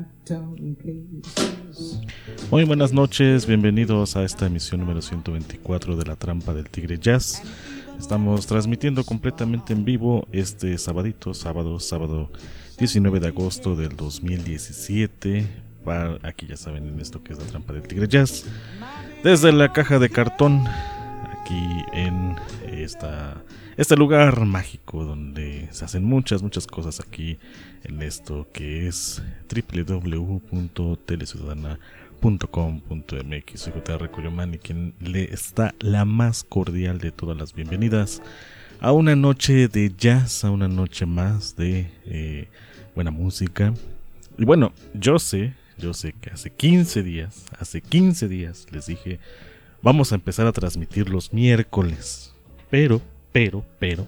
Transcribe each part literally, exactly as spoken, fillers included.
Muy buenas noches, bienvenidos a esta emisión número ciento veinticuatro de La Trampa del Tigre Jazz. Estamos transmitiendo completamente en vivo este sabadito, sábado, sábado diecinueve de agosto del dos mil diecisiete. Para, aquí ya saben en esto que es La Trampa del Tigre Jazz. Desde la caja de cartón, aquí en esta, este lugar mágico donde se hacen muchas, muchas cosas aquí en esto que es doble u doble u doble u punto teleciudadana punto com punto m x. Soy Gutiérrez Coyomán y quien le está la más cordial de todas las bienvenidas a una noche de jazz, a una noche más de eh, buena música. Y bueno, yo sé, yo sé que hace quince días, hace quince días les dije, vamos a empezar a transmitir los miércoles, pero, pero, pero,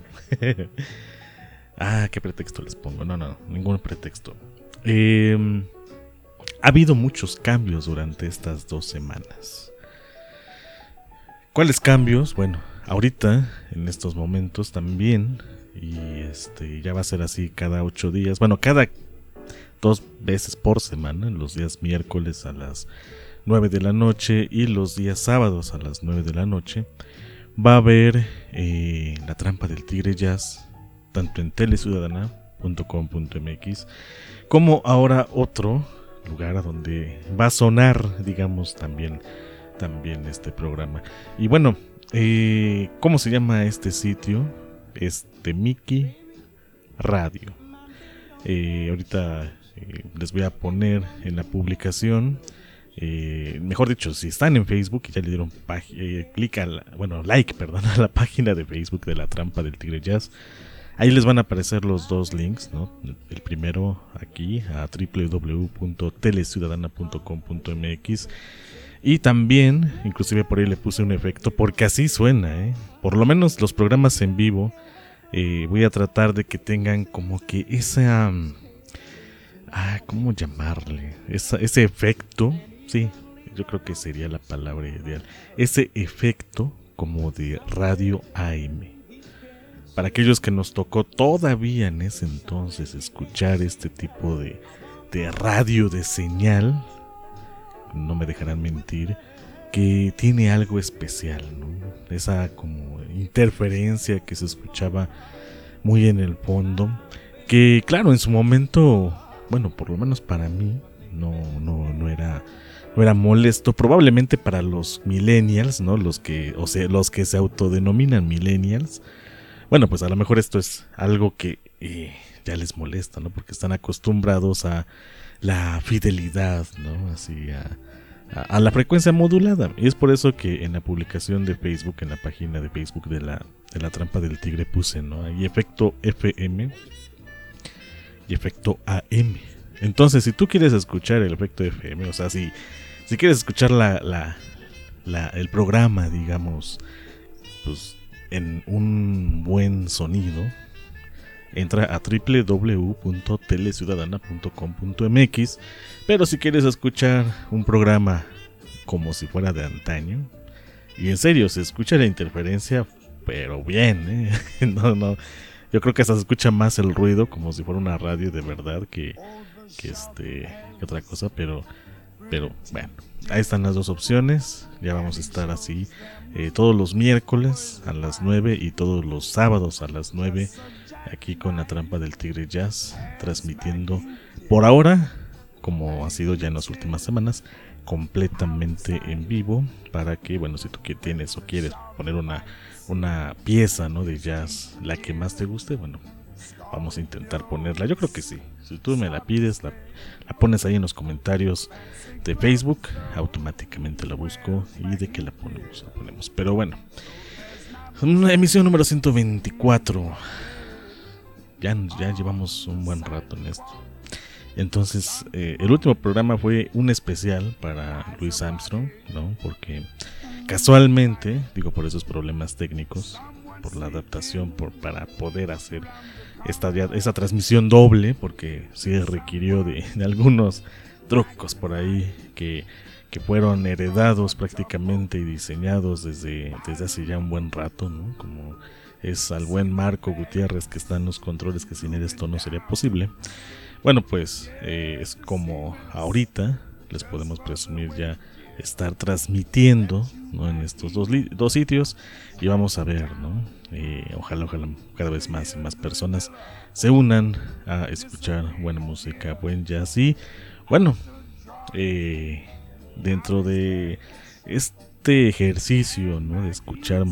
ah, ¿qué pretexto les pongo? No, no, ningún pretexto. Eh... Ha habido muchos cambios durante estas dos semanas. ¿Cuáles cambios? Bueno, ahorita, en estos momentos también, y este ya va a ser así cada ocho días, bueno, cada dos veces por semana, los días miércoles a las nueve de la noche y los días sábados a las nueve de la noche, va a haber eh, La Trampa del Tigre Jazz, tanto en teleciudadana punto com punto m x, como ahora otro lugar a donde va a sonar, digamos, también, también este programa. Y bueno, eh, ¿cómo se llama este sitio? Este Mickey Radio. Eh, ahorita eh, les voy a poner en la publicación, eh, mejor dicho, si están en Facebook y ya le dieron pag- eh, clic a la, bueno, like, perdón, a la página de Facebook de La Trampa del Tigre Jazz. Ahí les van a aparecer los dos links, ¿no? El primero aquí a doble u doble u doble u punto teleciudadana punto com punto m x. Y también, inclusive por ahí le puse un efecto, porque así suena, ¿eh? Por lo menos los programas en vivo, eh, voy a tratar de que tengan como que esa... Ah, ¿cómo llamarle? Esa, ese efecto, sí, yo creo que sería la palabra ideal. Ese efecto como de radio A M. Para aquellos que nos tocó todavía en ese entonces escuchar este tipo de, de radio de señal, no me dejarán mentir, que tiene algo especial, ¿no? Esa como interferencia que se escuchaba muy en el fondo, que claro, en su momento, bueno, por lo menos para mí, no, no, no era... No era molesto, probablemente para los millennials, ¿no? Los que, o sea, los que se autodenominan millennials. Bueno, pues a lo mejor esto es algo que eh, ya les molesta, ¿no? Porque están acostumbrados a la fidelidad, ¿no? Así a, a, a la frecuencia modulada. Y es por eso que en la publicación de Facebook, en la página de Facebook de la, de la Trampa del Tigre puse, ¿no? Hay efecto F M y efecto A M. Entonces, si tú quieres escuchar el efecto F M, o sea, si, si quieres escuchar la, la, la, el programa, digamos, pues... en un buen sonido, entra a doble u doble u doble u punto teleciudadana punto com punto m x. Pero si quieres escuchar un programa como si fuera de antaño, y en serio se escucha la interferencia, pero bien, ¿eh? no, no, yo creo que hasta se escucha más el ruido como si fuera una radio de verdad que, que este que otra cosa, pero pero bueno, ahí están las dos opciones. Ya vamos a estar así eh, todos los miércoles a las nueve y todos los sábados a las nueve aquí con La Trampa del Tigre Jazz, transmitiendo por ahora, como ha sido ya en las últimas semanas, completamente en vivo, para que, bueno, si tú tienes o quieres poner una, una pieza, ¿no?, de jazz, la que más te guste, bueno, vamos a intentar ponerla. Yo creo que sí. Si tú me la pides, la, la pones ahí en los comentarios de Facebook, automáticamente la busco y de que la ponemos, la ponemos. Pero bueno, una emisión número ciento veinticuatro. Ya, ya llevamos un buen rato en esto. Entonces, eh, el último programa fue un especial para Louis Armstrong, ¿no? Porque casualmente, digo, por esos problemas técnicos, por la adaptación, por para poder hacer esta, esta transmisión doble, porque sí requirió de, de algunos trucos por ahí que, que fueron heredados prácticamente y diseñados desde, desde hace ya un buen rato, ¿no? Como es al buen Marco Gutiérrez que está en los controles, que sin él esto no sería posible. Bueno, pues eh, es como ahorita les podemos presumir ya estar transmitiendo, ¿no?, en estos dos, li- dos sitios, y vamos a ver, ¿no? Eh, ojalá, ojalá cada vez más y más personas se unan a escuchar buena música, buen jazz y bueno, eh, dentro de este ejercicio, ¿no?, de escuchar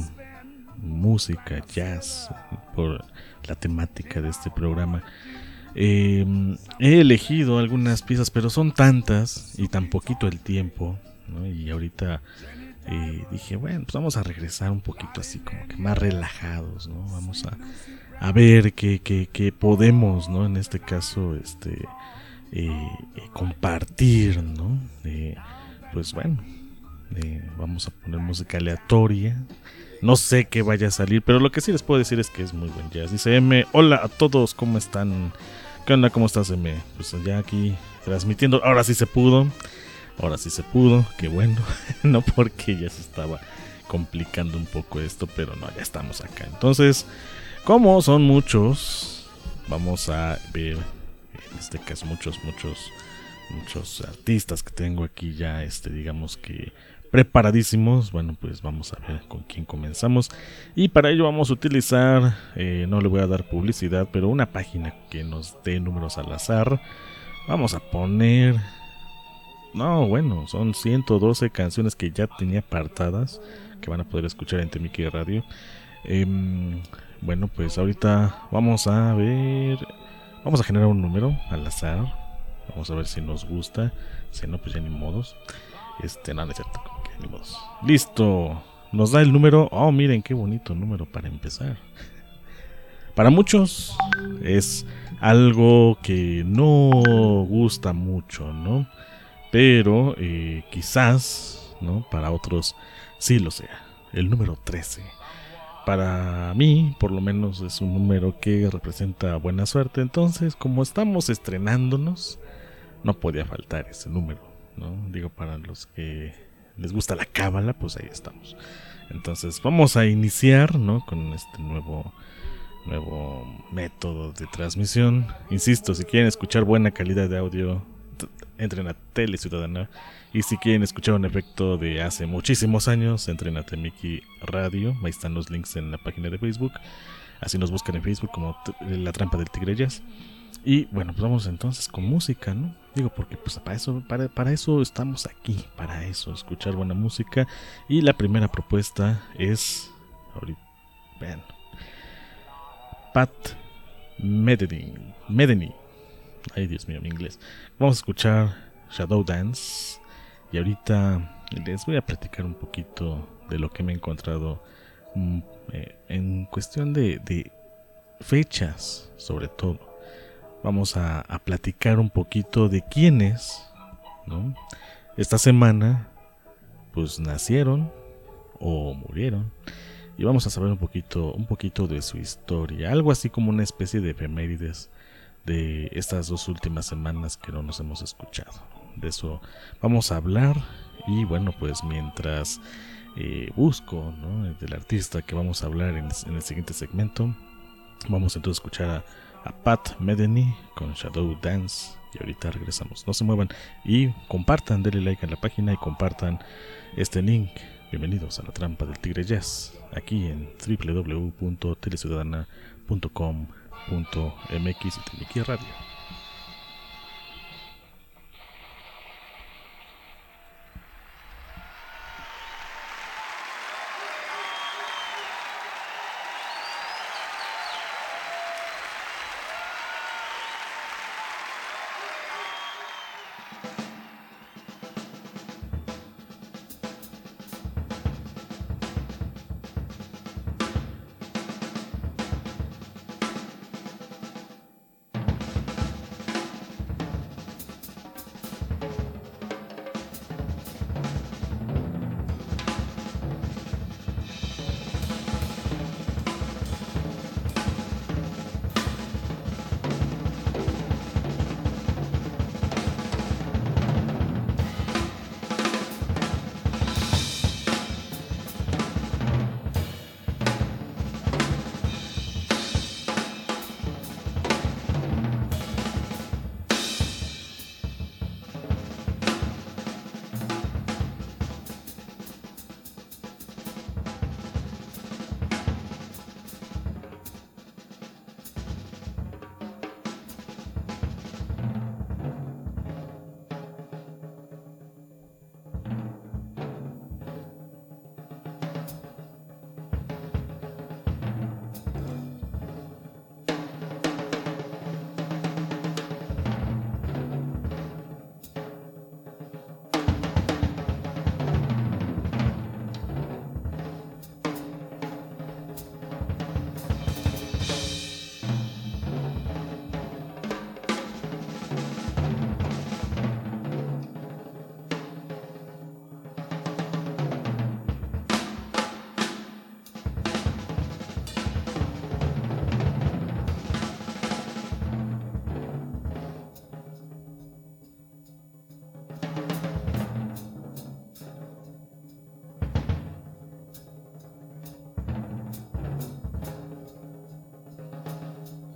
música, jazz, por la temática de este programa. Eh, he elegido algunas piezas, pero son tantas y tan poquito el tiempo, ¿no? Y ahorita eh, dije, bueno, pues vamos a regresar un poquito así, como que más relajados, ¿no? Vamos a, a ver qué, qué, qué podemos, ¿no? En este caso, este, eh, eh, compartir, ¿no? Eh, pues bueno, eh, vamos a poner música aleatoria. No sé qué vaya a salir, pero lo que sí les puedo decir es que es muy buen jazz. Dice M, hola a todos, ¿cómo están? ¿Qué onda? ¿Cómo estás, M? Pues ya aquí transmitiendo. Ahora sí se pudo. Ahora sí se pudo. Qué bueno. No porque ya se estaba complicando un poco esto, pero no, ya estamos acá. Entonces, como son muchos, vamos a ver, en este caso, muchos, muchos, muchos artistas que tengo aquí ya, este, digamos que preparadísimos. Bueno, pues vamos a ver con quién comenzamos. Y para ello vamos a utilizar, eh, no le voy a dar publicidad, pero una página que nos dé números al azar. Vamos a poner... No, bueno, son ciento doce canciones que ya tenía apartadas, que van a poder escuchar en Temiki Radio. Eh, bueno, pues ahorita vamos a ver... Vamos a generar un número al azar. Vamos a ver si nos gusta. Si no, pues ya ni modos. Este, no, no es cierto. Ni modos. Listo. Nos da el número. Oh, miren qué bonito número para empezar. Para muchos es algo que no gusta mucho, ¿no? Pero eh, quizás, ¿no?, para otros sí lo sea. El número trece. Para mí, por lo menos, es un número que representa buena suerte. Entonces, como estamos estrenándonos, no podía faltar ese número, ¿no? Digo, para los que les gusta la cábala, pues ahí estamos. Entonces, vamos a iniciar, ¿no?, con este nuevo, nuevo método de transmisión. Insisto, si quieren escuchar buena calidad de audio, entren a Tele Ciudadana. Y si quieren escuchar un efecto de hace muchísimos años, entren a Temiki Radio. Ahí están los links en la página de Facebook. Así nos buscan en Facebook como La Trampa del Tigre Jazz. Y bueno, pues vamos entonces con música, ¿no? Digo, porque pues para eso, para, para eso estamos aquí, para eso, escuchar buena música. Y la primera propuesta es, ahorita, vean, Pat Metheny, Metheny. Ay, Dios mío, mi inglés. Vamos a escuchar Shadow Dance. Y ahorita les voy a platicar un poquito de lo que me he encontrado mm, eh, en cuestión de, de fechas, sobre todo. Vamos a, a platicar un poquito de quiénes, ¿no?, esta semana pues nacieron o murieron. Y vamos a saber un poquito, un poquito de su historia. Algo así como una especie de efemérides de estas dos últimas semanas que no nos hemos escuchado. De eso vamos a hablar. Y bueno, pues mientras eh, busco, ¿no?, del artista que vamos a hablar en, en el siguiente segmento, vamos entonces a escuchar a, a Pat Metheny con Shadow Dance. Y ahorita regresamos. No se muevan y compartan, denle like a la página y compartan este link. Bienvenidos a La Trampa del Tigre Jazz, aquí en doble u doble u doble u punto teleciudadana punto com punto m x y Temiki Radio.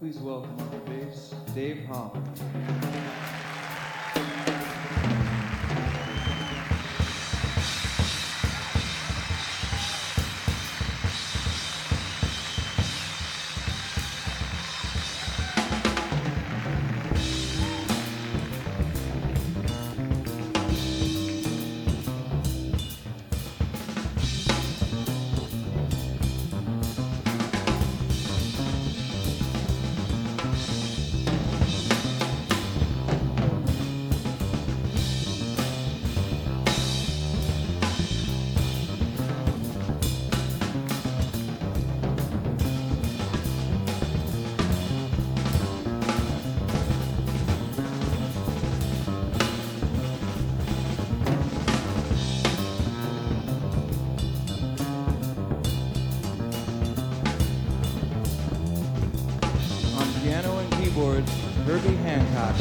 Please welcome on the bass, Dave Holland. Piano and keyboards, Herbie Hancock.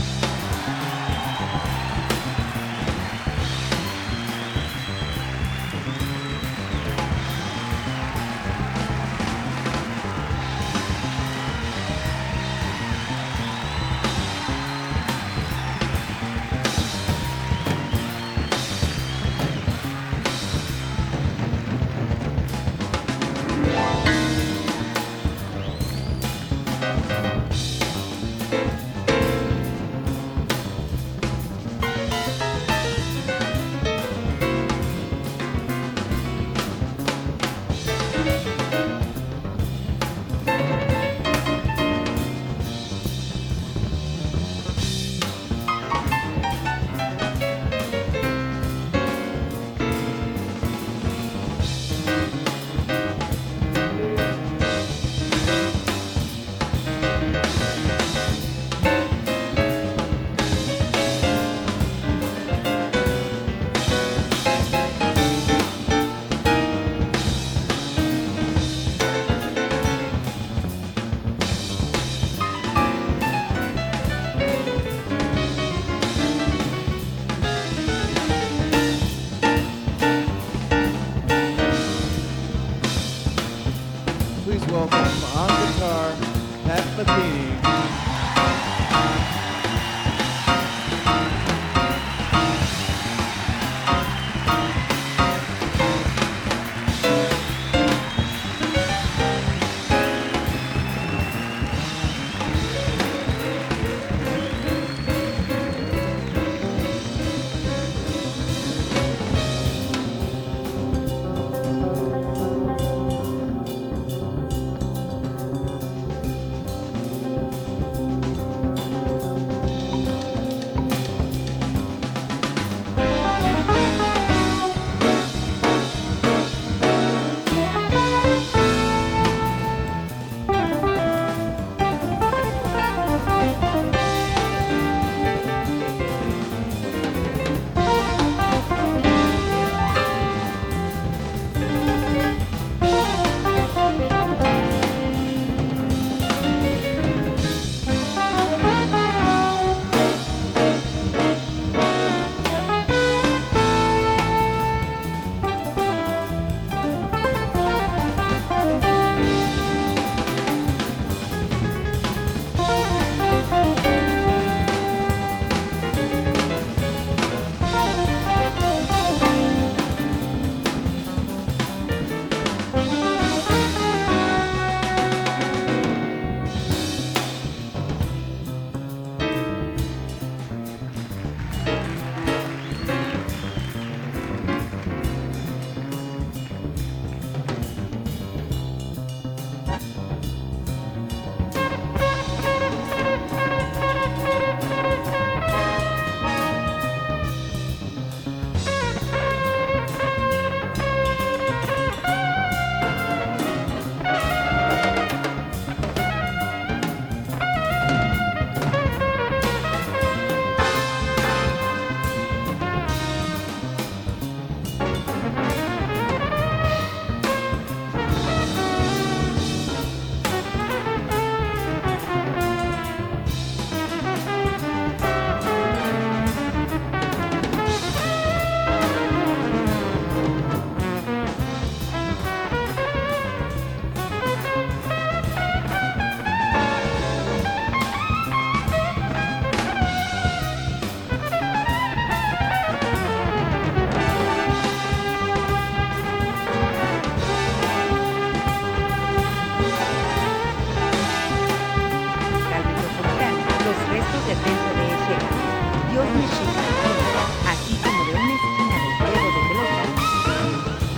Mexica, Dios Mexica, así como de una esquina del juego de pelota.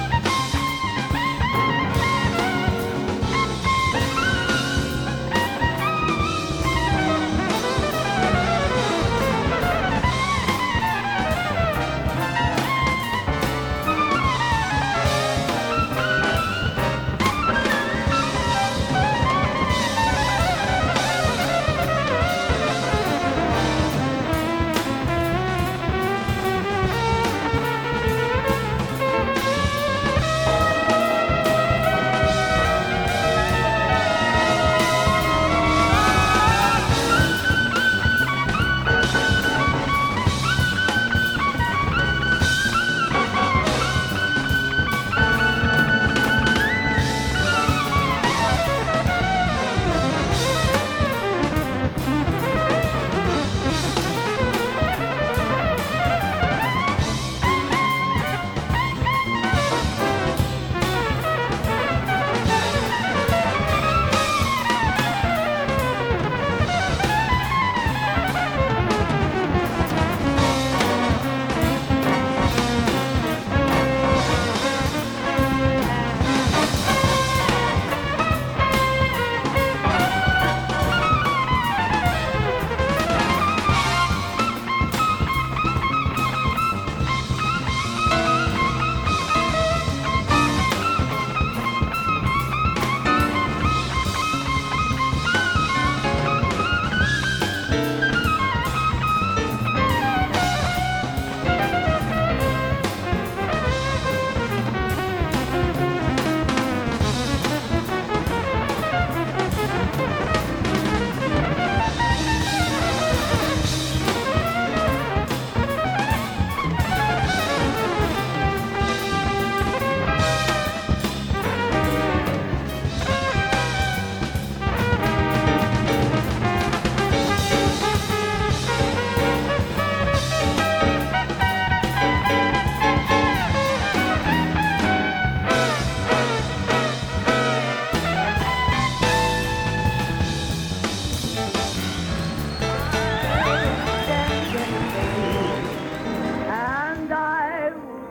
And I would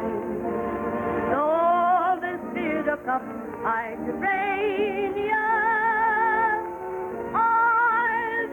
play all this bitter cup I could drain ya. I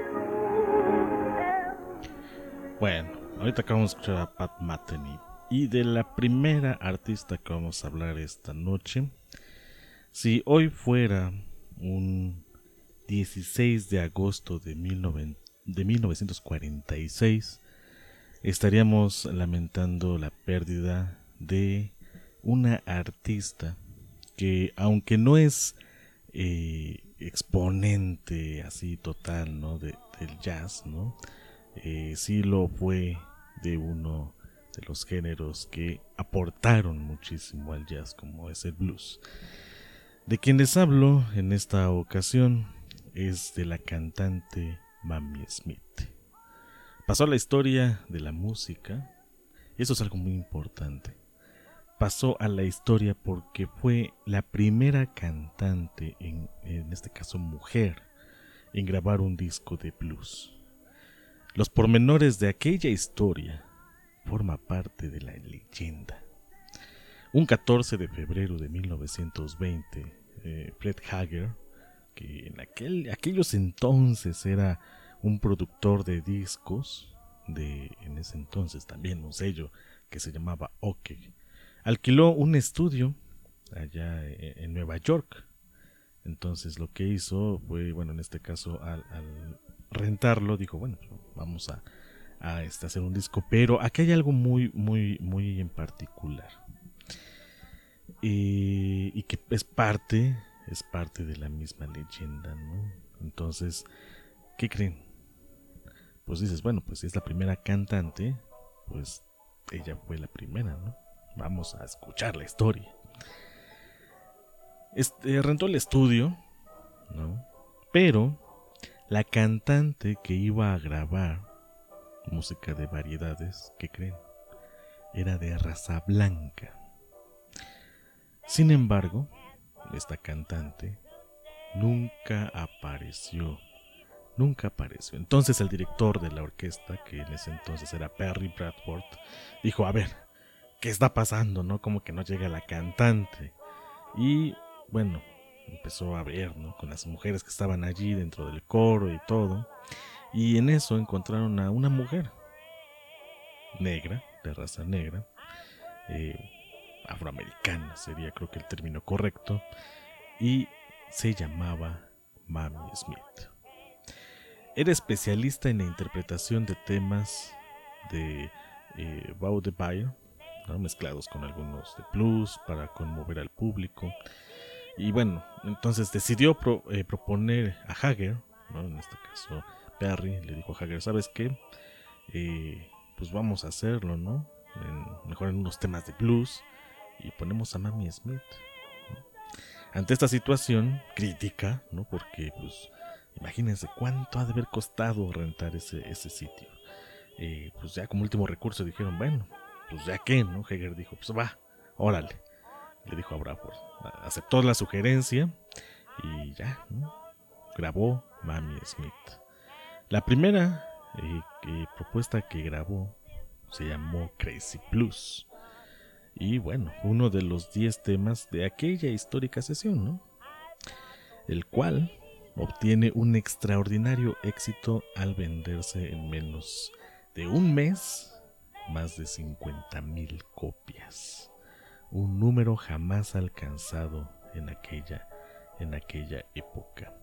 do. Bueno, ahorita acabamos de escuchar a Pat Metheny. Y de la primera artista que vamos a hablar esta noche, si hoy fuera un dieciséis de agosto de, mil novecientos cuarenta y seis, estaríamos lamentando la pérdida de una artista que, aunque no es eh, exponente así total, ¿no?, de, del jazz, ¿no?, eh, sí lo fue de uno de los géneros que aportaron muchísimo al jazz, como es el blues. De quien les hablo en esta ocasión es de la cantante Mamie Smith. Pasó a la historia de la música, y eso es algo muy importante. Pasó a la historia porque fue la primera cantante, en, en este caso mujer, en grabar un disco de blues. Los pormenores de aquella historia forma parte de la leyenda. Un catorce de febrero de mil novecientos veinte, eh, Fred Hager, que en aquel, aquellos entonces era un productor de discos, de en ese entonces también un sello que se llamaba Okeh, alquiló un estudio allá en Nueva York. Entonces lo que hizo fue, bueno, en este caso al, al rentarlo, dijo, bueno, vamos a, a este, hacer un disco, pero aquí hay algo muy, muy, muy en particular, y, y que es parte, es parte de la misma leyenda, ¿no? Entonces, ¿qué creen? Pues dices, bueno, pues si es la primera cantante, pues ella fue la primera, ¿no? Vamos a escuchar la historia. Este, rentó el estudio, ¿no? Pero la cantante que iba a grabar música de variedades, ¿qué creen? Era de raza blanca. Sin embargo, esta cantante nunca apareció nunca apareció. Entonces el director de la orquesta, que en ese entonces era Perry Bradford, dijo, a ver, ¿qué está pasando? ¿No? Como que no llega la cantante. Y bueno, empezó a ver, ¿no? Con las mujeres que estaban allí dentro del coro y todo. Y en eso encontraron a una mujer negra, de raza negra, eh, afroamericana sería creo que el término correcto, y se llamaba Mamie Smith. Era especialista en la interpretación de temas de eh, Vaudeville, ¿no? Mezclados con algunos de blues para conmover al público. Y bueno, entonces decidió pro, eh, proponer a Hager, ¿no? En este caso Perry le dijo a Hager, ¿sabes qué? Eh, pues vamos a hacerlo, ¿no? En, mejor en unos temas de blues, y ponemos a Mamie Smith, ¿no? Ante esta situación crítica, ¿no? Porque pues imagínense cuánto ha de haber costado rentar ese, ese sitio. Eh, pues ya como último recurso dijeron, bueno, pues ya que, ¿no? Hager dijo, pues va, órale. Le dijo a Bradford, aceptó la sugerencia y ya, ¿no? Grabó Mamie Smith. La primera eh, eh, propuesta que grabó se llamó Crazy Blues. Y bueno, uno de los diez temas de aquella histórica sesión, ¿no? El cual obtiene un extraordinario éxito al venderse en menos de un mes más de cincuenta mil copias. Un número jamás alcanzado en aquella, en aquella época.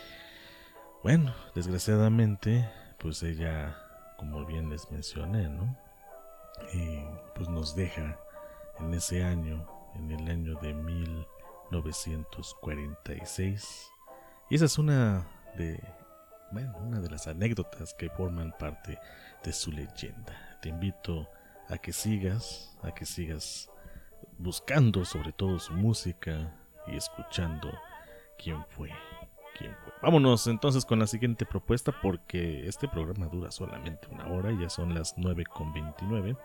Bueno, desgraciadamente, pues ella, como bien les mencioné, ¿no? Y pues nos deja en ese año, en el año de mil novecientos cuarenta y seis. Y esa es una de, bueno, una de las anécdotas que forman parte de su leyenda. Te invito a que sigas, a que sigas buscando sobre todo su música y escuchando quién fue, quién fue. Vámonos entonces con la siguiente propuesta, porque este programa dura solamente una hora, ya son las nueve con veintinueve.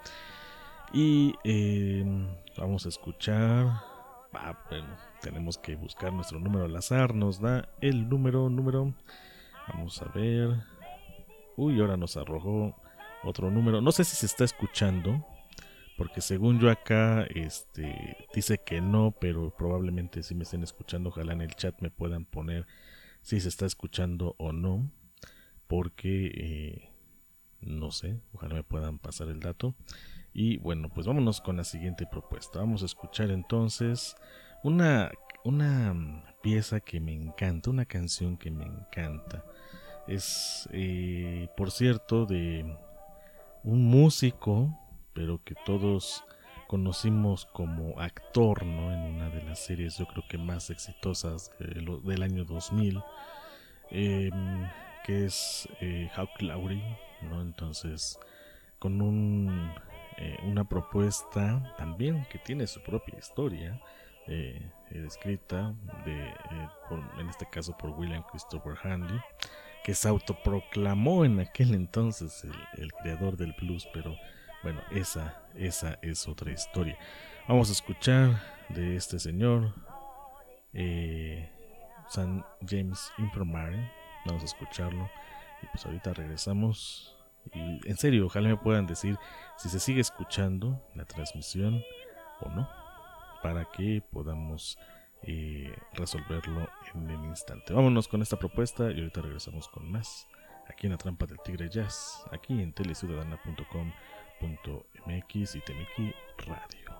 Y eh, vamos a escuchar, ah, bueno, tenemos que buscar nuestro número al azar, nos da el número, número, vamos a ver, uy, ahora nos arrojó otro número, no sé si se está escuchando, porque según yo acá este dice que no, pero probablemente sí me estén escuchando. Ojalá en el chat me puedan poner si se está escuchando o no, porque eh, no sé, ojalá me puedan pasar el dato. Y bueno, pues vámonos con la siguiente propuesta. Vamos a escuchar entonces una, una pieza que me encanta, una canción que me encanta. Es, eh, por cierto, de un músico, pero que todos conocimos como actor, ¿no? En una de las series, yo creo que más exitosas de lo, del año dos mil, eh, que es eh, Hugh Laurie, ¿no? Entonces, con un, eh, una propuesta también que tiene su propia historia, eh, escrita de, eh, por, en este caso por William Christopher Hanley, que se autoproclamó en aquel entonces el, el creador del blues, pero bueno, esa, esa es otra historia. Vamos a escuchar de este señor, eh, Saint James Infirmary, vamos a escucharlo y pues ahorita regresamos. Y en serio, ojalá me puedan decir si se sigue escuchando la transmisión o no, para que podamos eh, resolverlo en el instante. Vámonos con esta propuesta y ahorita regresamos con más aquí en La Trampa del Tigre Jazz, aquí en teleciudadana punto com punto m x y Temiki Radio.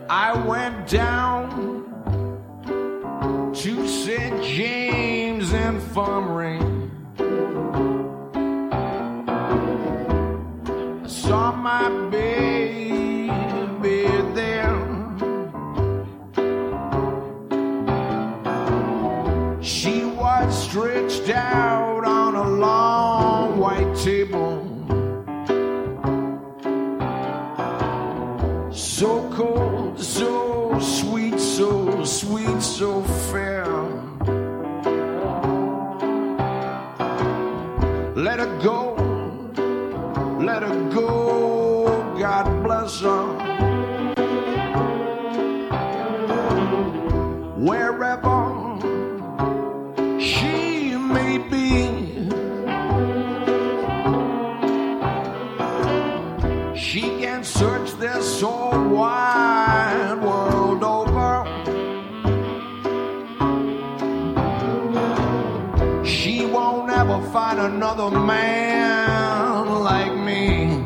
I went down to Saint James Infirmary. I saw my baby there. She was stretched out on a long white table. So cold, so sweet, so sweet, so fair. Let her go, let her go, God bless her. Wherever she may be, she can search this whole wide world over. She won't ever find another man like me.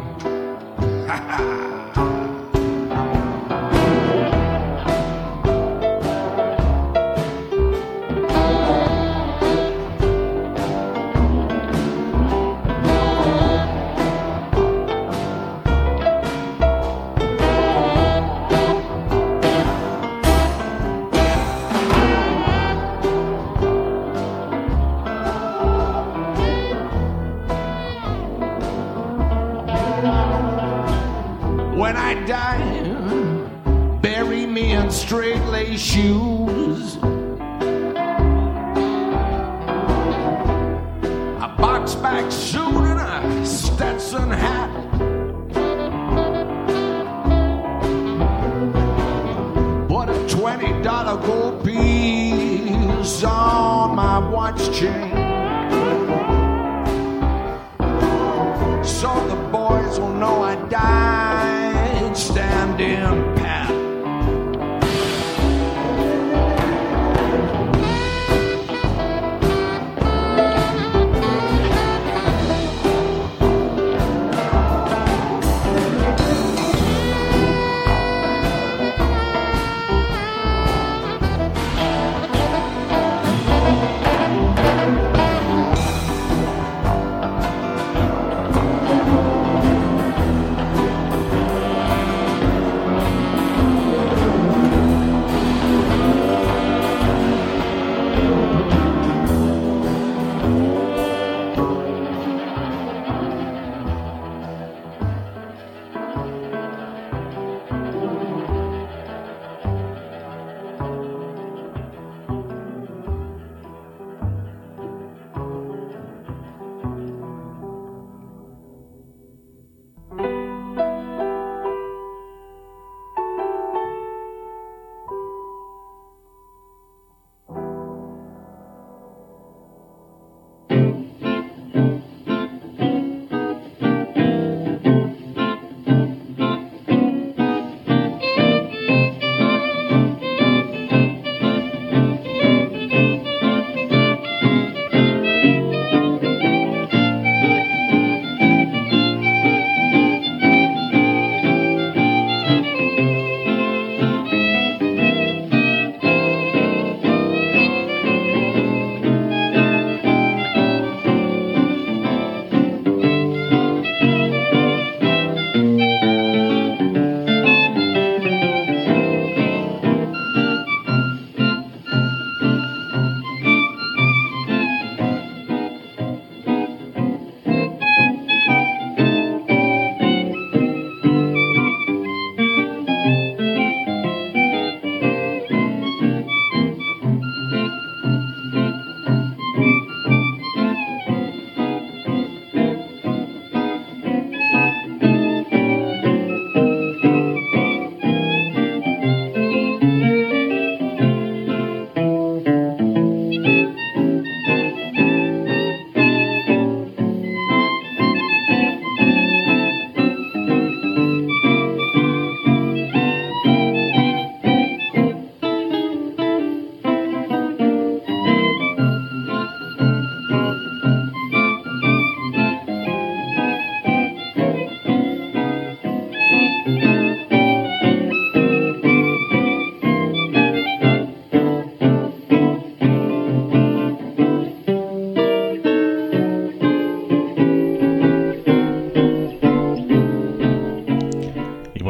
When I die, bury me in straight lace shoes, a box back suit and a Stetson hat. Put a twenty dollar gold piece on my watch chain, so the boys will know I died standing pat.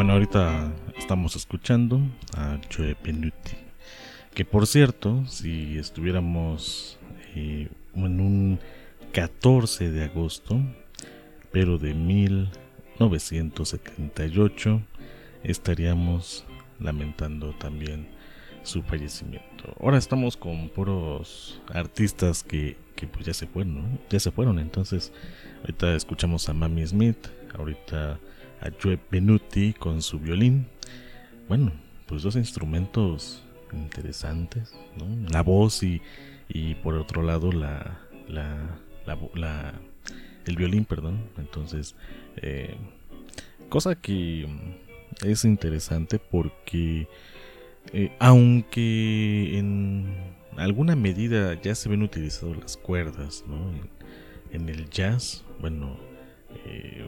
bueno, ahorita estamos escuchando a Joe Venuti, que por cierto, si estuviéramos eh, en un catorce de agosto, pero de mil novecientos setenta y ocho, estaríamos lamentando también su fallecimiento. Ahora estamos con puros artistas que, que pues ya se fueron, ¿no? Ya se fueron, entonces ahorita escuchamos a Mamie Smith, ahorita a Joe Venuti con su violín. Bueno, pues dos instrumentos interesantes, ¿no? La voz y, y por otro lado la, la, la, la el violín, perdón. Entonces, eh, cosa que es interesante porque eh, aunque en alguna medida ya se ven utilizadas las cuerdas, ¿no? En, en el jazz, bueno, eh,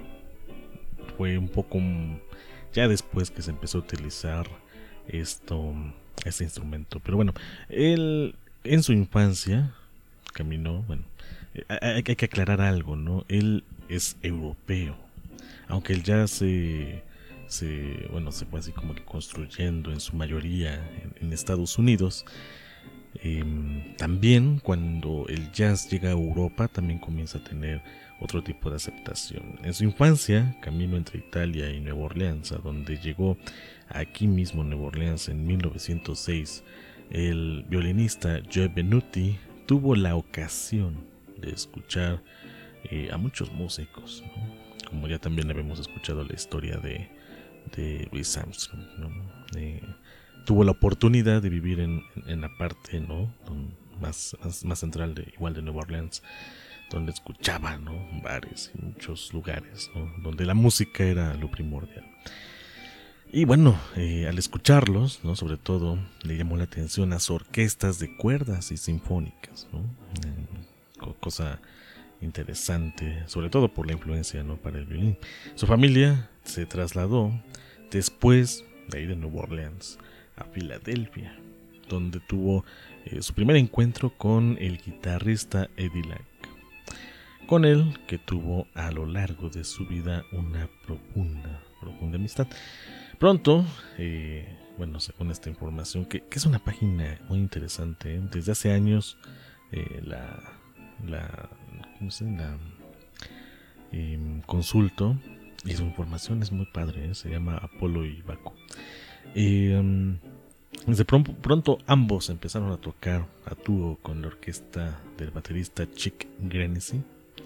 fue un poco ya después que se empezó a utilizar esto, este instrumento. Pero bueno, él en su infancia caminó, bueno, hay, hay que aclarar algo, ¿no? Él es europeo, aunque el jazz se, se bueno, se fue así como que construyendo en su mayoría en, en Estados Unidos. Eh, también cuando el jazz llega a Europa también comienza a tener otro tipo de aceptación. En su infancia caminó entre Italia y Nueva Orleans, a donde llegó aquí mismo en Nueva Orleans en mil novecientos seis. El violinista Joe Venuti tuvo la ocasión de escuchar eh, a muchos músicos, ¿no? Como ya también habíamos escuchado la historia de, de Louis Armstrong, ¿no? Eh, tuvo la oportunidad de vivir en, en la parte, ¿no? más, más, más central de, igual de Nueva Orleans, donde escuchaba, ¿no? Bares y muchos lugares, ¿no? Donde la música era lo primordial. Y bueno, eh, al escucharlos, ¿no? Sobre todo le llamó la atención las orquestas de cuerdas y sinfónicas, ¿no? Eh, cosa interesante, sobre todo por la influencia, ¿no? Para el violín. Su familia se trasladó después de ahí de Nueva Orleans a Filadelfia, donde tuvo eh, su primer encuentro con el guitarrista Eddie Lang, con él que tuvo a lo largo de su vida una profunda, profunda amistad. Pronto, eh, bueno, según esta información, que, que es una página muy interesante, ¿eh? Desde hace años eh, la, la, ¿cómo se llama? La eh, consulto y su información es muy padre, ¿eh? Se llama Apolo y Baco. Eh, um, desde pronto, pronto ambos empezaron a tocar a dúo con la orquesta del baterista Chick Grenzy.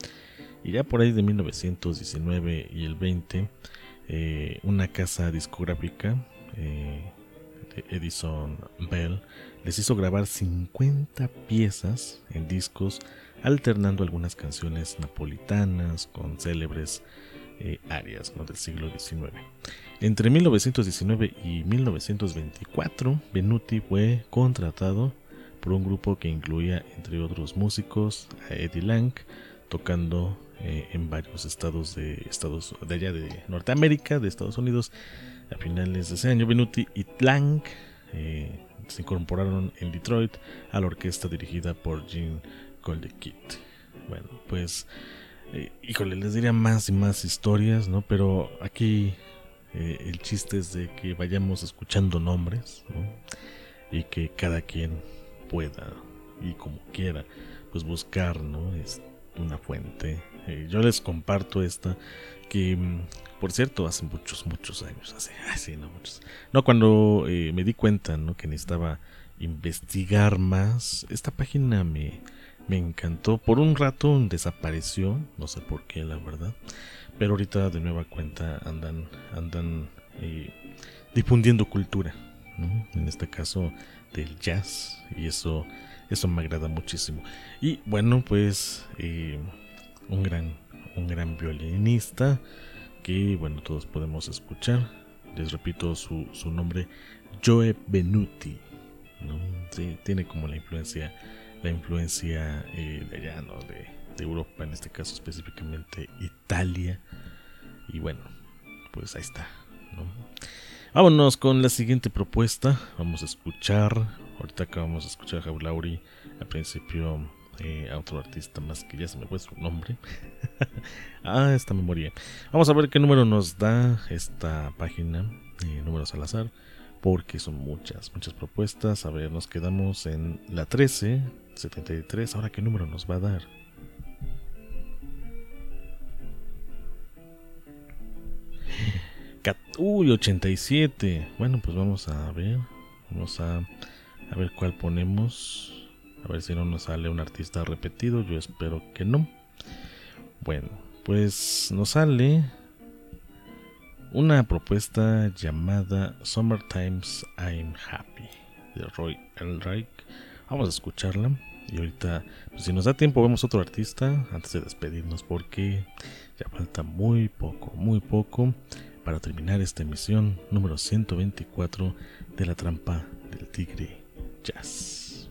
Y ya por ahí de mil novecientos diecinueve y el veinte, eh, una casa discográfica, eh, de Edison Bell, les hizo grabar cincuenta piezas en discos, alternando algunas canciones napolitanas con célebres eh, arias, ¿no? Del siglo diecinueve. Entre mil novecientos diecinueve y mil novecientos veinticuatro, Venuti fue contratado por un grupo que incluía, entre otros músicos, a Eddie Lang, tocando eh, en varios estados de estados de allá de Norteamérica, de Estados Unidos. A finales de ese año, Venuti y Lang eh, se incorporaron en Detroit a la orquesta dirigida por Gene Goldkit. Bueno, pues, eh, híjole, les diría más y más historias, ¿no? Pero aquí eh, el chiste es de que vayamos escuchando nombres, ¿no? Y que cada quien pueda y como quiera, pues buscar, ¿no? Es una fuente. Eh, yo les comparto esta que, por cierto, hace muchos, muchos años, hace, así, no muchos. No, cuando eh, me di cuenta, ¿no? Que necesitaba investigar más, esta página me, me encantó. Por un rato desapareció, no sé por qué, la verdad. Pero ahorita de nueva cuenta andan, andan eh, difundiendo cultura, ¿no? En este caso del jazz, y eso, eso me agrada muchísimo. Y bueno, pues eh, un gran, un gran violinista que, bueno, todos podemos escuchar. Les repito su, su nombre, Joe Venuti, ¿no? Sí, tiene como la influencia, la influencia eh, de allá, ¿no? De, de Europa, en este caso específicamente Italia. Y bueno, pues ahí está, ¿no? Vámonos con la siguiente propuesta. Vamos a escuchar, ahorita acabamos de escuchar a Hugh Laurie, al principio eh, a otro artista más que ya se me fue su nombre. Ah, esta memoria. Vamos a ver qué número nos da esta página, eh, números al azar, porque son muchas, muchas propuestas. A ver, nos quedamos en la trece, setenta y tres. Ahora, ¿qué número nos va a dar? Uy, ochenta y siete. Bueno, pues vamos a ver. Vamos a, a ver cuál ponemos. A ver si no nos sale un artista repetido. Yo espero que no. Bueno, pues nos sale una propuesta llamada Summertime's I'm Happy, de Roy Eldridge. Vamos a escucharla. Y ahorita, pues si nos da tiempo, vemos otro artista antes de despedirnos, porque ya falta muy poco, muy poco para terminar esta emisión número ciento veinticuatro de La Trampa del Tigre Jazz.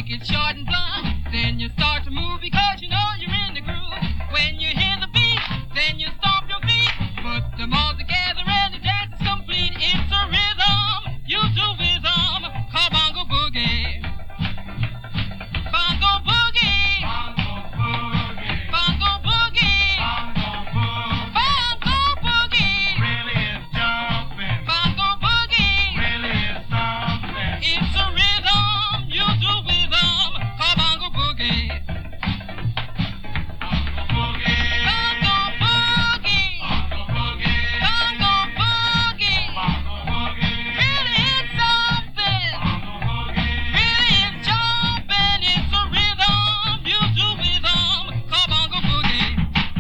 take it short and blunt. Then you start to move because you know you're in the groove. When you hear the beat, then you stomp your feet. Put them all together and the dance is complete. It's a rhythm, you do rhythm, called bongo boogie. Bongo boogie. Bongo boogie. Bongo boogie. Really is jumping. Bongo boogie. Really is something. It's a rhythm, you do rhythm, called bongo boogie. Bongo boogie. Bongo boogie. Bongo boogie. Bongo boogie. Really is something. Really is jumping. It's a rhythm, you do rhythm, called bongo boogie.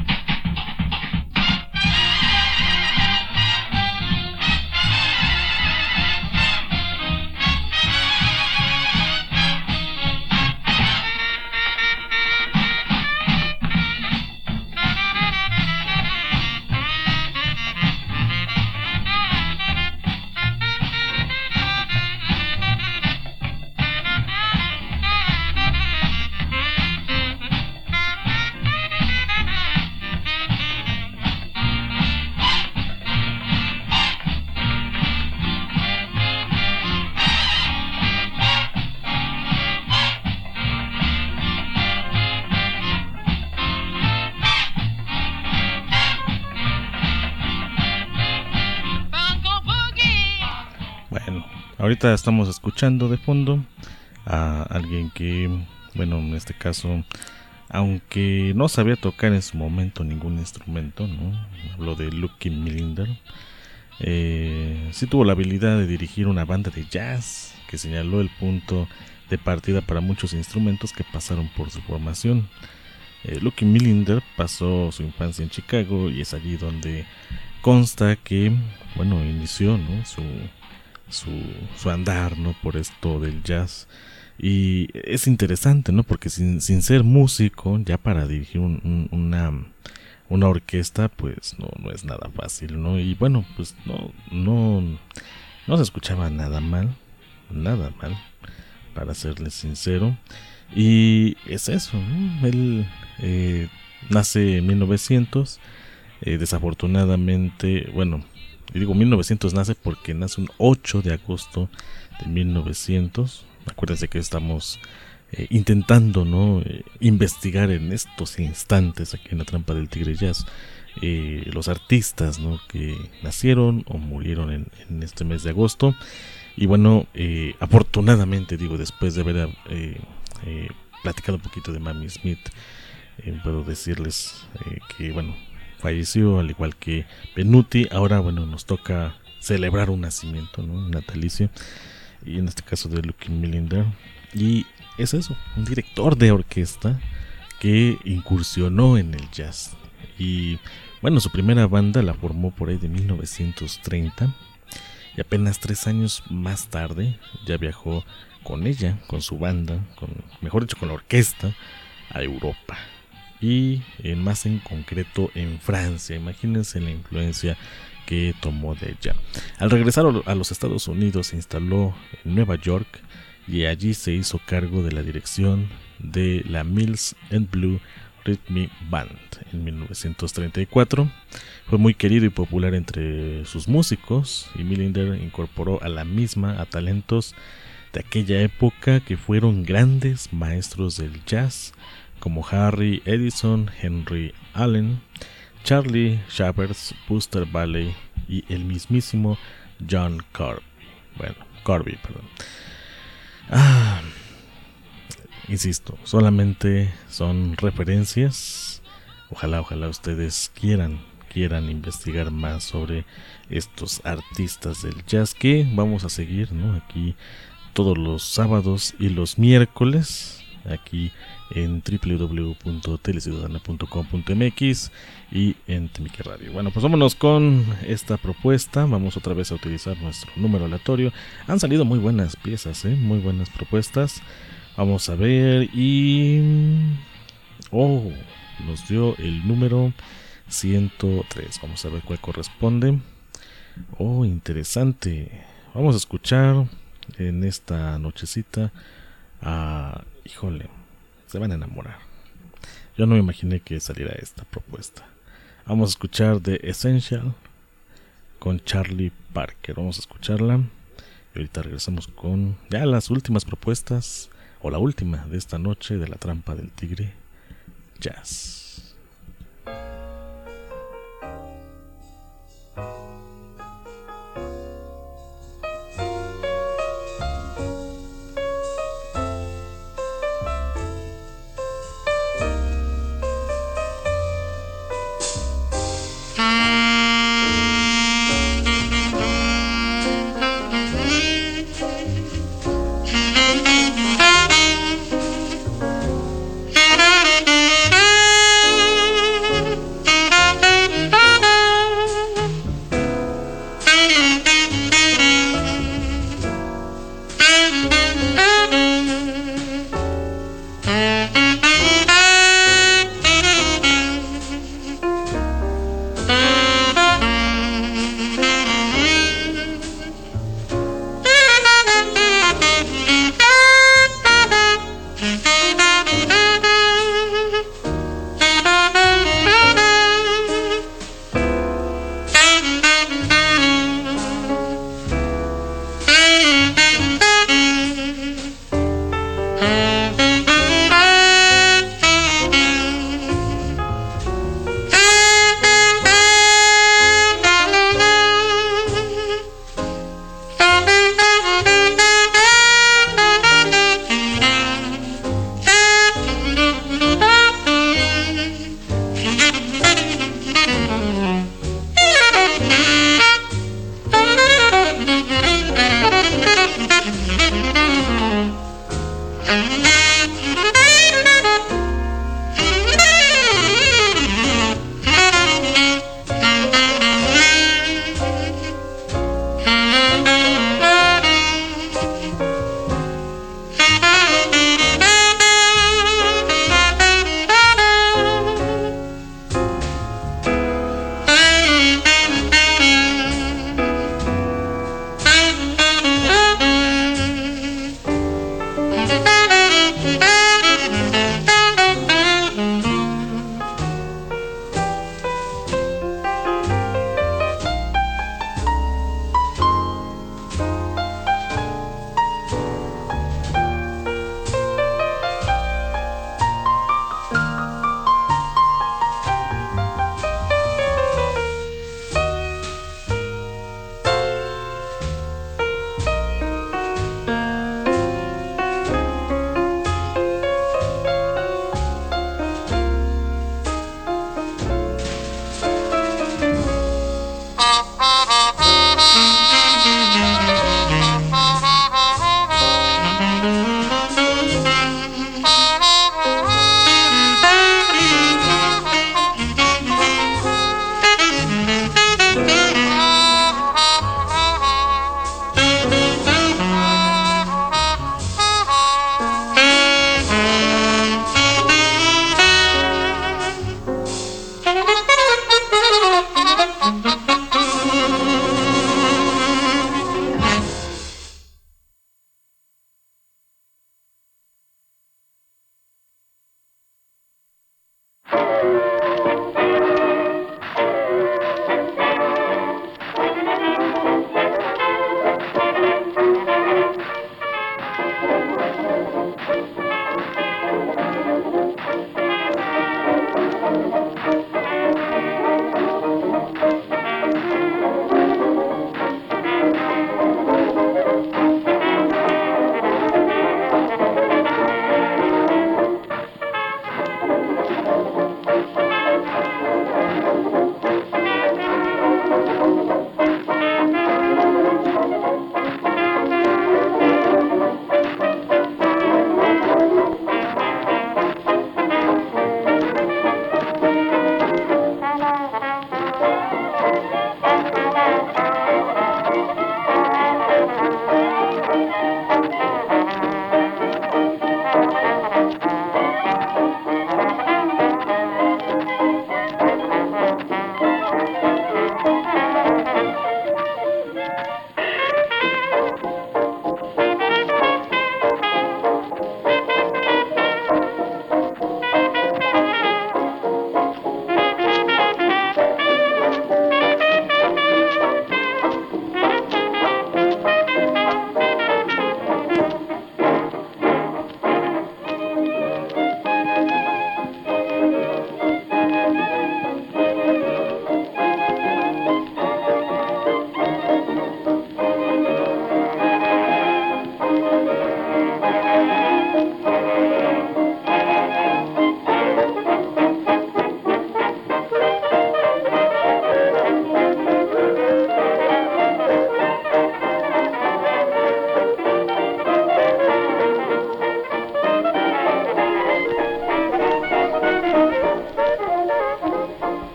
Bongo boogie. Bueno, ahorita estamos escuchando de fondo a alguien que, bueno, en este caso, aunque no sabía tocar en su momento ningún instrumento, ¿no? Hablo de Lucky Millinder. Eh, sí tuvo la habilidad de dirigir una banda de jazz que señaló el punto de partida para muchos instrumentos que pasaron por su formación. Eh, Lucky Millinder pasó su infancia en Chicago y es allí donde consta que, bueno, inició, ¿no? su, su, su andar, ¿no? Por esto del jazz. Y es interesante, ¿no? Porque sin, sin ser músico, ya para dirigir un, un, una, una orquesta, pues no, no es nada fácil, ¿no? Y bueno, pues no, no, no se escuchaba nada mal, nada mal, para serles sincero. Y es eso, ¿no? Él eh, nace en mil novecientos, eh, desafortunadamente, bueno, digo mil novecientos nace porque nace un ocho de agosto de mil novecientos. Acuérdense que estamos eh, intentando, ¿no? Eh, investigar en estos instantes aquí en La Trampa del Tigre Jazz eh, los artistas, ¿no? Que nacieron o murieron en, en este mes de agosto. Y bueno, eh, afortunadamente, digo, después de haber eh, eh, platicado un poquito de Mamie Smith, eh, puedo decirles eh, que, bueno, falleció al igual que Benuti. Ahora, bueno, nos toca celebrar un nacimiento, ¿no? Un natalicio. Y en este caso de Lucky Millinder. Y es eso, un director de orquesta que incursionó en el jazz. Y bueno, su primera banda la formó por ahí de mil novecientos treinta. Y apenas tres años más tarde ya viajó con ella, con su banda, con, mejor dicho, con la orquesta, a Europa. Y en más en concreto en Francia. Imagínense la influencia que tomó de ella. Al regresar a los Estados Unidos se instaló en Nueva York y allí se hizo cargo de la dirección de la Mills and Blue Rhythm Band en mil novecientos treinta y cuatro. Fue muy querido y popular entre sus músicos y Millinder incorporó a la misma a talentos de aquella época que fueron grandes maestros del jazz como Harry Edison, Henry Allen, Charlie Shavers, Buster Valley y el mismísimo John Corby. Bueno, Corby, perdón. Ah, insisto, solamente son referencias. Ojalá, ojalá ustedes quieran, quieran investigar más sobre estos artistas del jazz que vamos a seguir, ¿no? Aquí todos los sábados y los miércoles, aquí en doble u doble u doble u punto teleciudadana punto com punto m x y en Temique Radio. Bueno, pues vámonos con esta propuesta. Vamos otra vez a utilizar nuestro número aleatorio. Han salido muy buenas piezas, ¿eh? Muy buenas propuestas. Vamos a ver y... Oh, nos dio el número ciento tres. Vamos a ver cuál corresponde. Oh, interesante. Vamos a escuchar en esta nochecita a híjole, se van a enamorar. Yo no me imaginé que saliera esta propuesta. Vamos a escuchar The Essential con Charlie Parker. Vamos a escucharla y ahorita regresamos con ya las últimas propuestas, o la última de esta noche de La Trampa del Tigre Jazz. Thank you.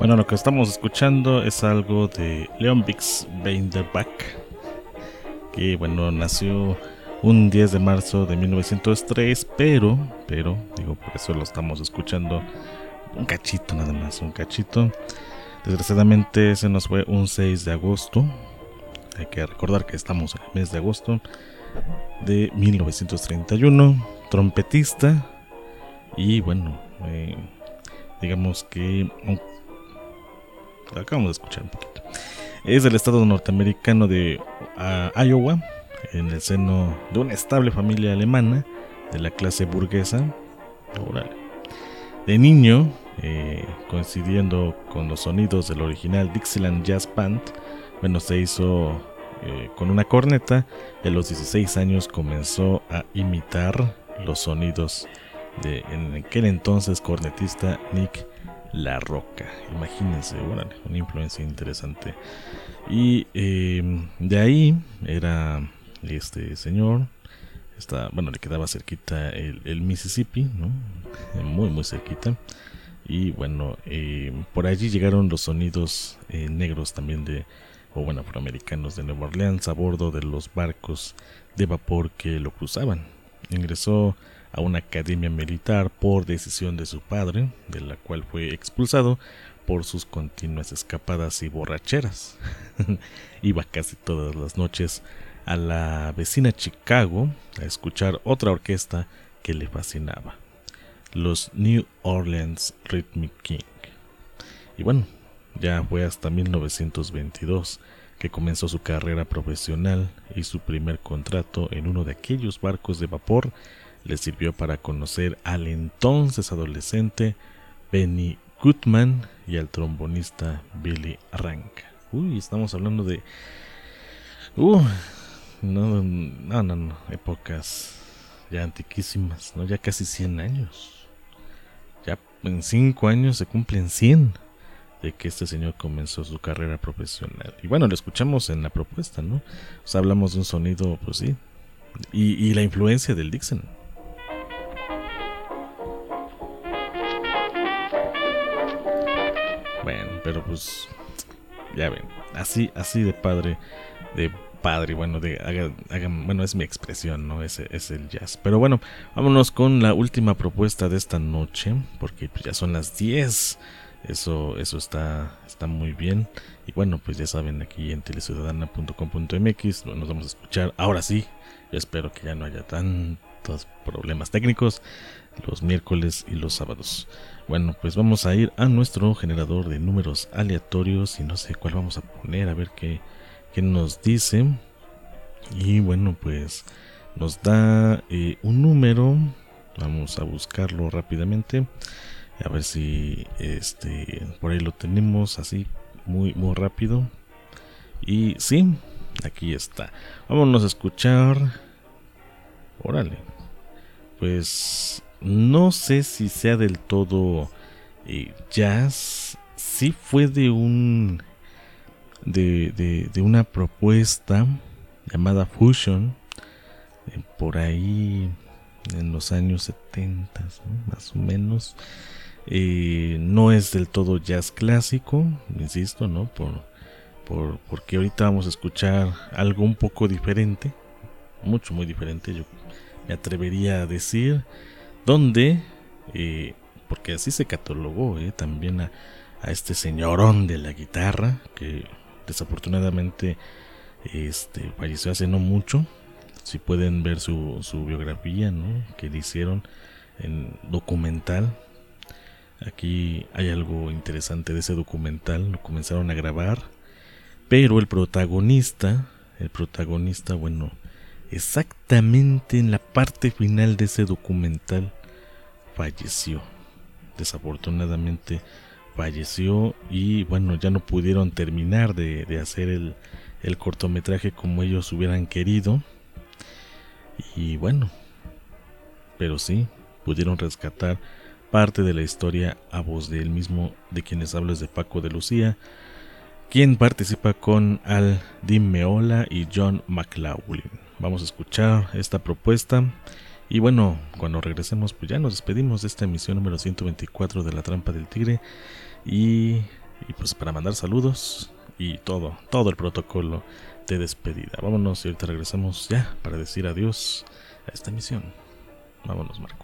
Bueno, lo que estamos escuchando es algo de Leon Bix Beiderbecke, que bueno, nació un diez de marzo de mil novecientos tres, pero, pero, digo, por eso lo estamos escuchando un cachito nada más, un cachito. Desgraciadamente se nos fue un seis de agosto, hay que recordar que estamos en el mes de agosto de mil novecientos treinta y uno, trompetista, y bueno, eh, digamos que acabamos de escuchar un poquito. Es del estado norteamericano de uh, Iowa, en el seno de una estable familia alemana de la clase burguesa. Órale. De niño, eh, coincidiendo con los sonidos del original Dixieland Jazz Band, bueno, se hizo eh, con una corneta. Y a los dieciséis años comenzó a imitar los sonidos de en aquel entonces cornetista Nick La Rocca. Imagínense, bueno, una influencia interesante. Y eh, de ahí era este señor, está, bueno, le quedaba cerquita el, el Mississippi, ¿no? Muy, muy cerquita. Y bueno, eh, por allí llegaron los sonidos eh, negros también de, o bueno, afroamericanos de Nueva Orleans a bordo de los barcos de vapor que lo cruzaban. Ingresó a una academia militar por decisión de su padre, de la cual fue expulsado por sus continuas escapadas y borracheras. Iba casi todas las noches a la vecina Chicago a escuchar otra orquesta que le fascinaba, los New Orleans Rhythmic King. Y bueno, ya fue hasta mil novecientos veintidós que comenzó su carrera profesional, y su primer contrato en uno de aquellos barcos de vapor le sirvió para conocer al entonces adolescente Benny Goodman y al trombonista Billy Rank. Uy, estamos hablando de... Uh, no, no, no, no, épocas ya antiquísimas, ¿no? Ya casi cien años. Ya en cinco años se cumplen cien de que este señor comenzó su carrera profesional. Y bueno, lo escuchamos en la propuesta, ¿no? O sea, hablamos de un sonido, pues sí. Y, y la influencia del Dixon. Bueno, pero pues ya ven, así, así de padre, de padre, bueno, de haga, haga, bueno, es mi expresión, ¿no? Ese es el jazz. Pero bueno, vámonos con la última propuesta de esta noche, porque pues ya son las diez. Eso, eso está, está muy bien. Y bueno, pues ya saben, aquí en teleciudadana punto com punto m x nos vamos a escuchar. Ahora sí, yo espero que ya no haya tantos problemas técnicos los miércoles y los sábados. Bueno, pues vamos a ir a nuestro generador de números aleatorios y no sé cuál vamos a poner, a ver qué, qué nos dice. Y bueno, pues nos da eh, un número. Vamos a buscarlo rápidamente, a ver si este por ahí lo tenemos así muy muy rápido. Y sí, aquí está. Vámonos a escuchar. Órale. Pues no sé si sea del todo eh, jazz. Sí fue de un de, de, de una propuesta llamada Fusion, eh, por ahí en los años setenta, ¿no? Más o menos. Eh, no es del todo jazz clásico, insisto, ¿no? Por, por, porque ahorita vamos a escuchar algo un poco diferente, mucho, muy diferente, yo me atrevería a decir, donde, eh, porque así se catalogó eh, también a, a este señorón de la guitarra, que desafortunadamente este, falleció hace no mucho. Si pueden ver su, su biografía, ¿no? Que le hicieron en documental. Aquí hay algo interesante de ese documental. Lo comenzaron a grabar, pero el protagonista, el protagonista, bueno, exactamente en la parte final de ese documental falleció. Desafortunadamente falleció y bueno, ya no pudieron terminar de, de hacer el, el cortometraje como ellos hubieran querido. Y bueno, pero sí, pudieron rescatar parte de la historia a voz de él mismo. De quienes hablo es de Paco de Lucía, quien participa con Al Di Meola y John McLaughlin. Vamos a escuchar esta propuesta y bueno, cuando regresemos pues ya nos despedimos de esta emisión número ciento veinticuatro de La Trampa del Tigre. Y Y pues para mandar saludos y todo, todo el protocolo de despedida. Vámonos y ahorita regresamos ya para decir adiós a esta emisión. Vámonos, Marco.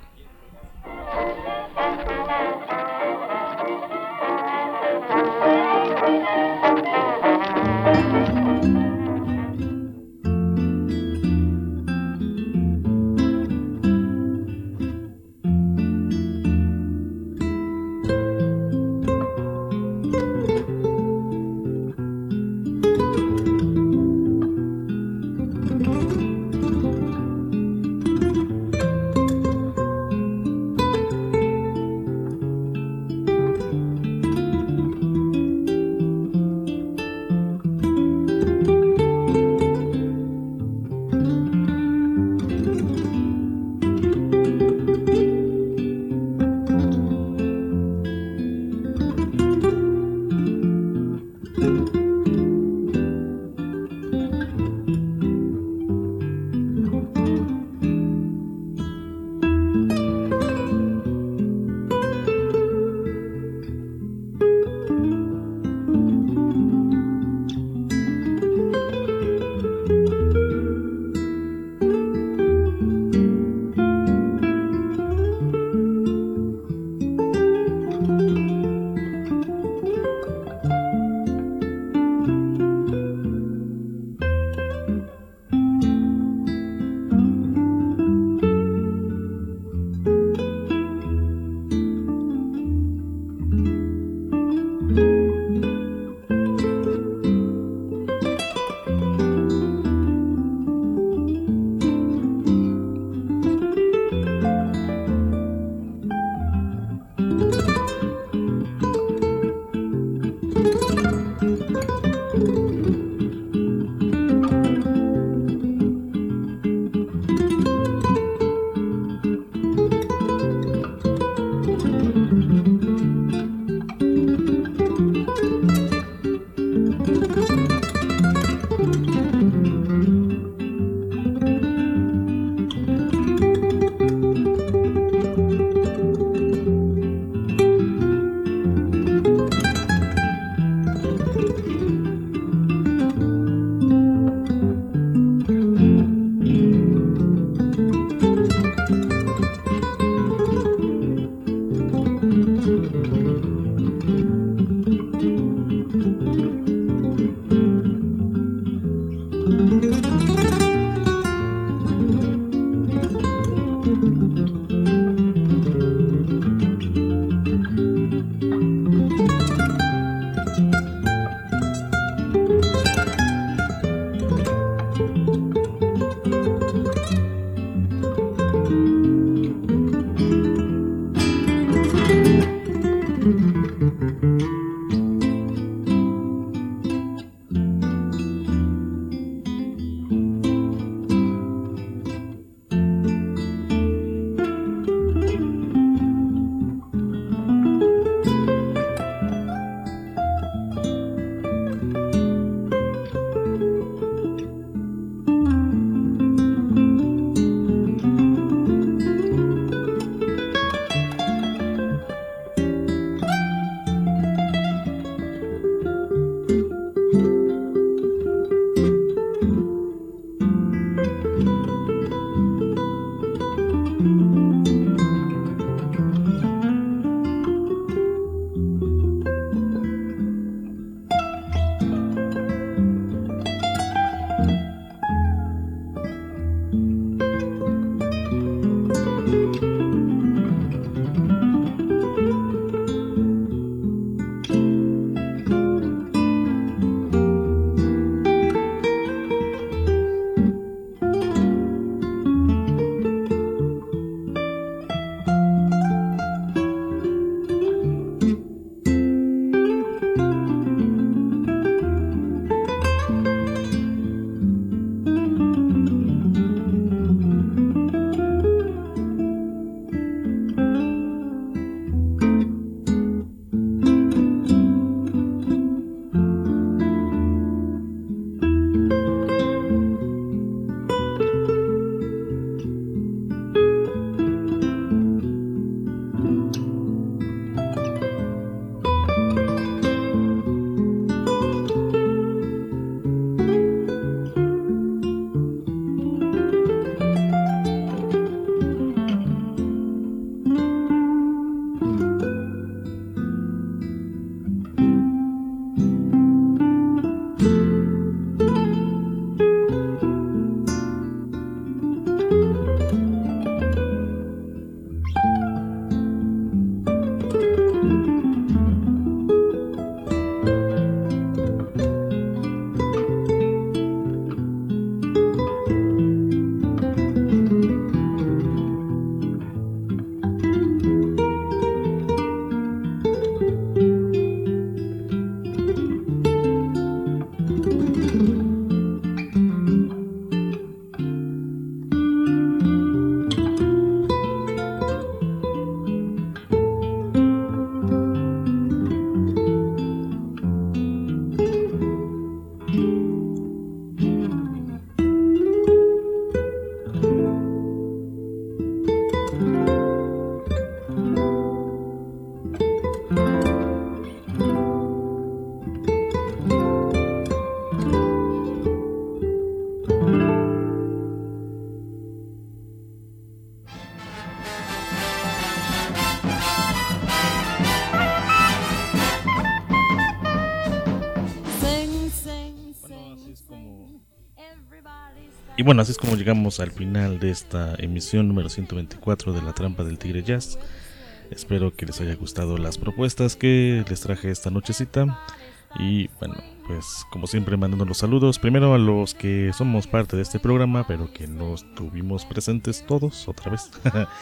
Y bueno, así es como llegamos al final de esta emisión número ciento veinticuatro de La Trampa del Tigre Jazz. Espero que les haya gustado las propuestas que les traje esta nochecita. Y bueno, pues como siempre mandando los saludos primero a los que somos parte de este programa, pero que no estuvimos presentes todos otra vez.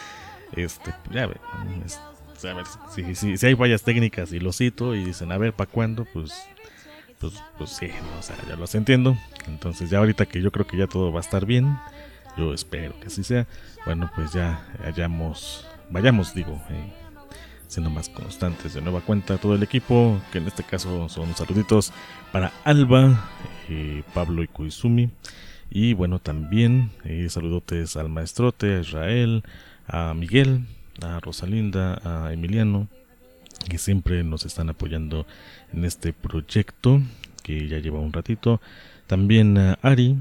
este, ya ven, es, a ver, si, si, si hay fallas técnicas y lo cito y dicen, a ver, ¿para cuándo? Pues... Pues, pues sí, no, o sea, ya los entiendo. Entonces ya ahorita que yo creo que ya todo va a estar bien, yo espero que así sea. Bueno, pues ya hayamos, vayamos, digo, eh, siendo más constantes de nueva cuenta todo el equipo, que en este caso son saluditos para Alba, eh, Pablo y Koizumi. Y bueno, también eh, saludotes al maestrote, a Israel, a Miguel, a Rosalinda, a Emiliano, que siempre nos están apoyando en este proyecto que ya lleva un ratito. También a Ari,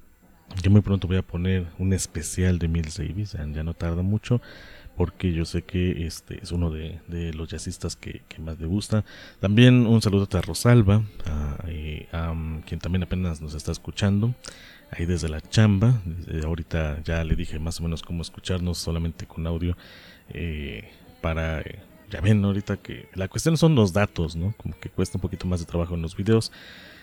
que muy pronto voy a poner un especial de Miles Davis, ya no tarda mucho, porque yo sé que este es uno de, de los jazzistas que, que más le gusta. También un saludo a Rosalba, a, a, a quien también apenas nos está escuchando ahí desde la chamba. Desde ahorita ya le dije más o menos cómo escucharnos solamente con audio, eh, para... Eh, ya ven ahorita que la cuestión son los datos, ¿no? Como que cuesta un poquito más de trabajo en los videos.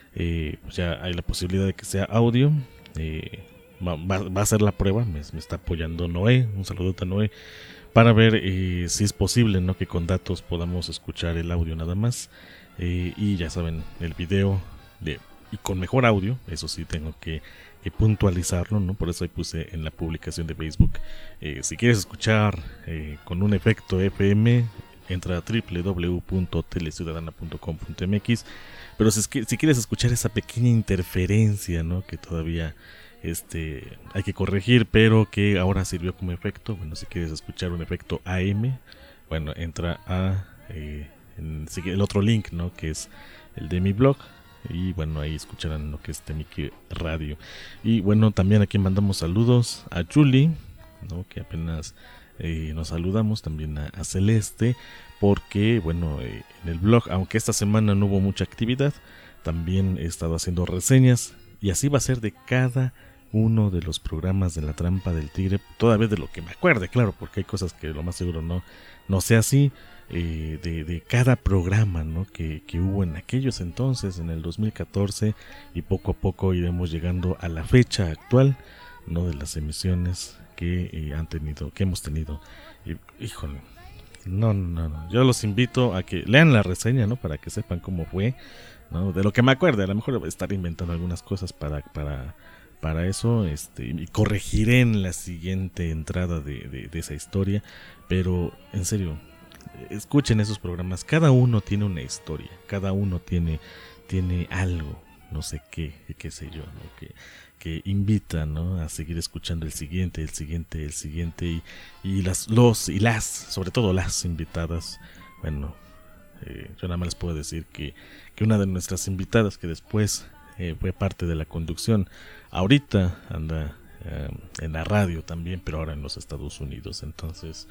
Eh, pues ya hay la posibilidad de que sea audio. Eh, va, va a ser la prueba. Me, me está apoyando Noé. Un saludo a Noé. Para ver eh, si es posible, ¿no? Que con datos podamos escuchar el audio nada más. Eh, y ya saben, el video de, y con mejor audio. Eso sí tengo que, que puntualizarlo, ¿no? Por eso ahí puse en la publicación de Facebook. Eh, si quieres escuchar eh, con un efecto F M, entra a doble u doble u doble u punto teleciudadana punto com punto m x. Pero si, si quieres escuchar esa pequeña interferencia, ¿no? Que todavía este, hay que corregir, pero que ahora sirvió como efecto. Bueno, si quieres escuchar un efecto A M, bueno, entra a eh, en, el otro link, ¿no? Que es el de mi blog. Y bueno, ahí escucharán lo que es Temiki Radio. Y bueno, también aquí mandamos saludos a Julie, ¿no? Que apenas... Eh, nos saludamos también a, a Celeste, porque bueno, eh, en el blog, aunque esta semana no hubo mucha actividad, también he estado haciendo reseñas, y así va a ser de cada uno de los programas de La Trampa del Tigre, todavía de lo que me acuerde, claro, porque hay cosas que lo más seguro no, no sea así, eh, de, de cada programa, ¿no? que, que hubo en aquellos entonces, en el dos mil catorce, y poco a poco iremos llegando a la fecha actual, ¿no? De las emisiones que eh, han tenido, que hemos tenido. Y, híjole, no, no, no, yo los invito a que lean la reseña, ¿no? Para que sepan cómo fue, ¿no? De lo que me acuerde, a lo mejor estar inventando algunas cosas para, para, para eso, este, y corregiré en la siguiente entrada de, de, de esa historia, pero en serio, escuchen esos programas, cada uno tiene una historia, cada uno tiene, tiene algo, no sé qué, qué sé yo, ¿no? Que que invita, ¿no? A seguir escuchando el siguiente, el siguiente, el siguiente, y, y las, los y las, sobre todo las invitadas. Bueno, eh, yo nada más les puedo decir que, que una de nuestras invitadas, que después eh, fue parte de la conducción, ahorita anda eh, en la radio también, pero ahora en los Estados Unidos. Entonces,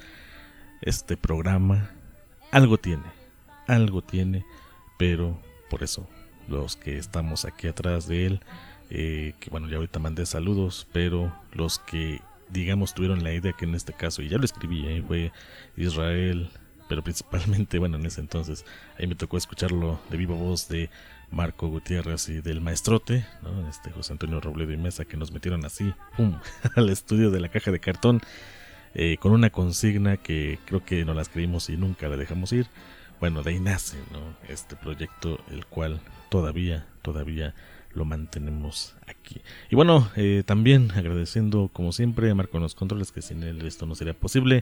este programa algo tiene, algo tiene, pero por eso los que estamos aquí atrás de él, Eh, que bueno, ya ahorita mandé saludos, pero los que digamos tuvieron la idea, que en este caso, y ya lo escribí, eh, fue Israel, pero principalmente, bueno, en ese entonces ahí me tocó escucharlo de viva voz de Marco Gutiérrez y del maestrote, ¿no? Este José Antonio Robledo y Mesa, que nos metieron así, pum, al estudio de La Caja de Cartón, eh, con una consigna que creo que no las creímos y nunca la dejamos ir. Bueno, de ahí nace, ¿no? Este proyecto, el cual todavía, todavía lo mantenemos aquí. Y bueno, eh, también agradeciendo como siempre a Marco en los controles, que sin él esto no sería posible,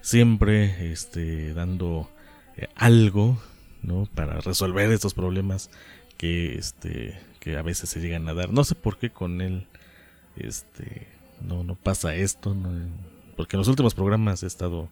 siempre este, dando eh, algo, ¿no? Para resolver estos problemas que, este, que a veces se llegan a dar. No sé por qué con él este, no, no pasa esto, ¿no? Porque en los últimos programas he estado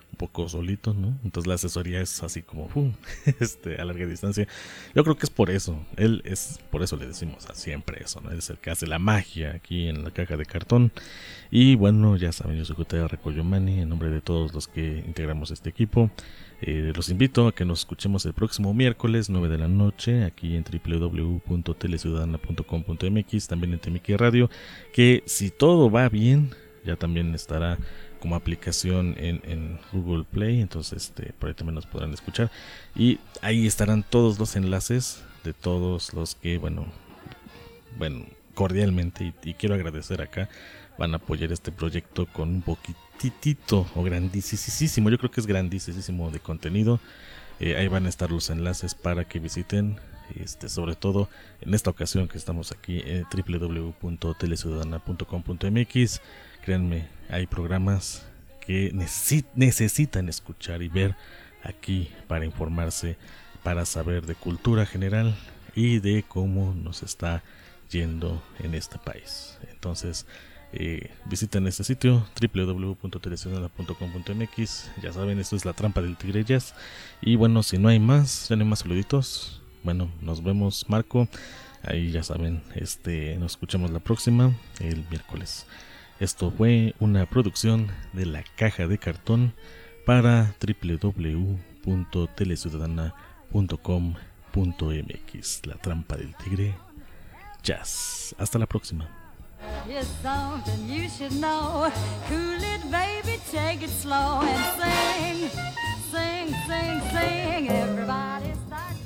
un poco solito, ¿no? Entonces la asesoría es así como ¡pum! este, a larga distancia. Yo creo que es por eso, él es, por eso le decimos a siempre eso, ¿no? Él es el que hace la magia aquí en la caja de cartón. Y bueno, ya saben, yo soy J R Coyomani, en nombre de todos los que integramos este equipo. Eh, los invito a que nos escuchemos el próximo miércoles, nueve de la noche, aquí en doble u doble u doble u punto teleciudadana punto com punto m x, también en Temiki Radio, que si todo va bien, ya también estará como aplicación en, en Google Play, entonces este, por ahí también nos podrán escuchar, y ahí estarán todos los enlaces de todos los que, bueno, bueno, cordialmente, y, y quiero agradecer acá, van a apoyar este proyecto con un poquitito o grandísimo, yo creo que es grandísimo de contenido. Eh, ahí van a estar los enlaces para que visiten, este, sobre todo en esta ocasión que estamos aquí en doble u doble u doble u punto teleciudadana punto com punto m x. Créanme, hay programas que necesi- necesitan escuchar y ver aquí para informarse, para saber de cultura general y de cómo nos está yendo en este país. Entonces, Eh, visiten este sitio doble u doble u doble u punto teleciudadana punto com punto m x. Ya saben, esto es La Trampa del Tigre Jazz. Y bueno, si no hay más, ya no hay más saluditos, bueno, nos vemos, Marco. Ahí ya saben, este, nos escuchamos la próxima, el miércoles. Esto fue una producción de La Caja de Cartón para doble u doble u doble u punto teleciudadana punto com punto m x. La Trampa del Tigre Jazz. Hasta la próxima. Here's something you should know. Cool it, baby, take it slow and sing, sing, sing, sing. Everybody start.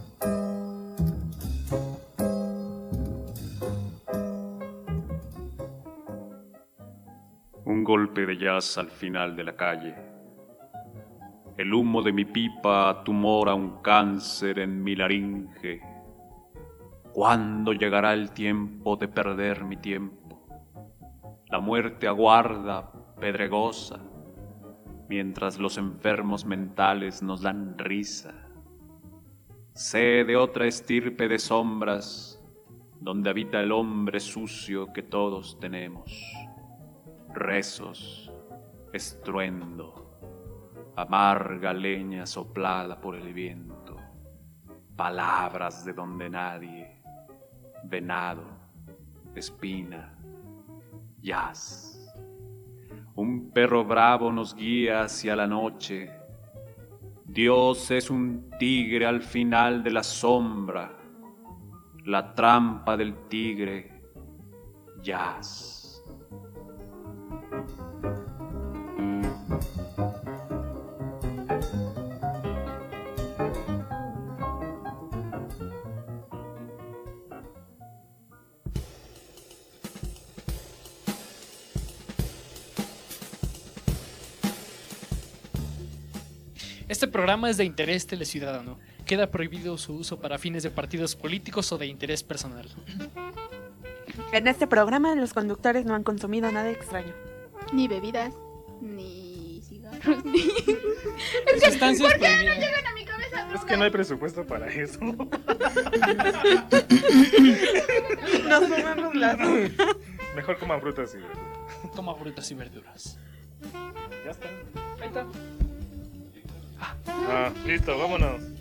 Un golpe de jazz al final de la calle. El humo de mi pipa tumora un cáncer en mi laringe. ¿Cuándo llegará el tiempo de perder mi tiempo? La muerte aguarda, pedregosa, mientras los enfermos mentales nos dan risa. Sé de otra estirpe de sombras, donde habita el hombre sucio que todos tenemos. Rezos, estruendo, amarga leña soplada por el viento, palabras de donde nadie. Venado, espina, jazz. Un perro bravo nos guía hacia la noche. Dios es un tigre al final de la sombra. La trampa del tigre, jazz. Este programa es de interés teleciudadano. Queda prohibido su uso para fines de partidos políticos o de interés personal. En este programa los conductores no han consumido nada extraño. Ni bebidas, ni cigarros, ni... Es que, Sustancias ¿por qué no prohibidas. llegan a mi cabeza? Es que no hay presupuesto para eso. Nos comemos las... Mejor coman frutas y verduras. Toma frutas y verduras. Ya está. Ahí está. Ah, listo, vámonos.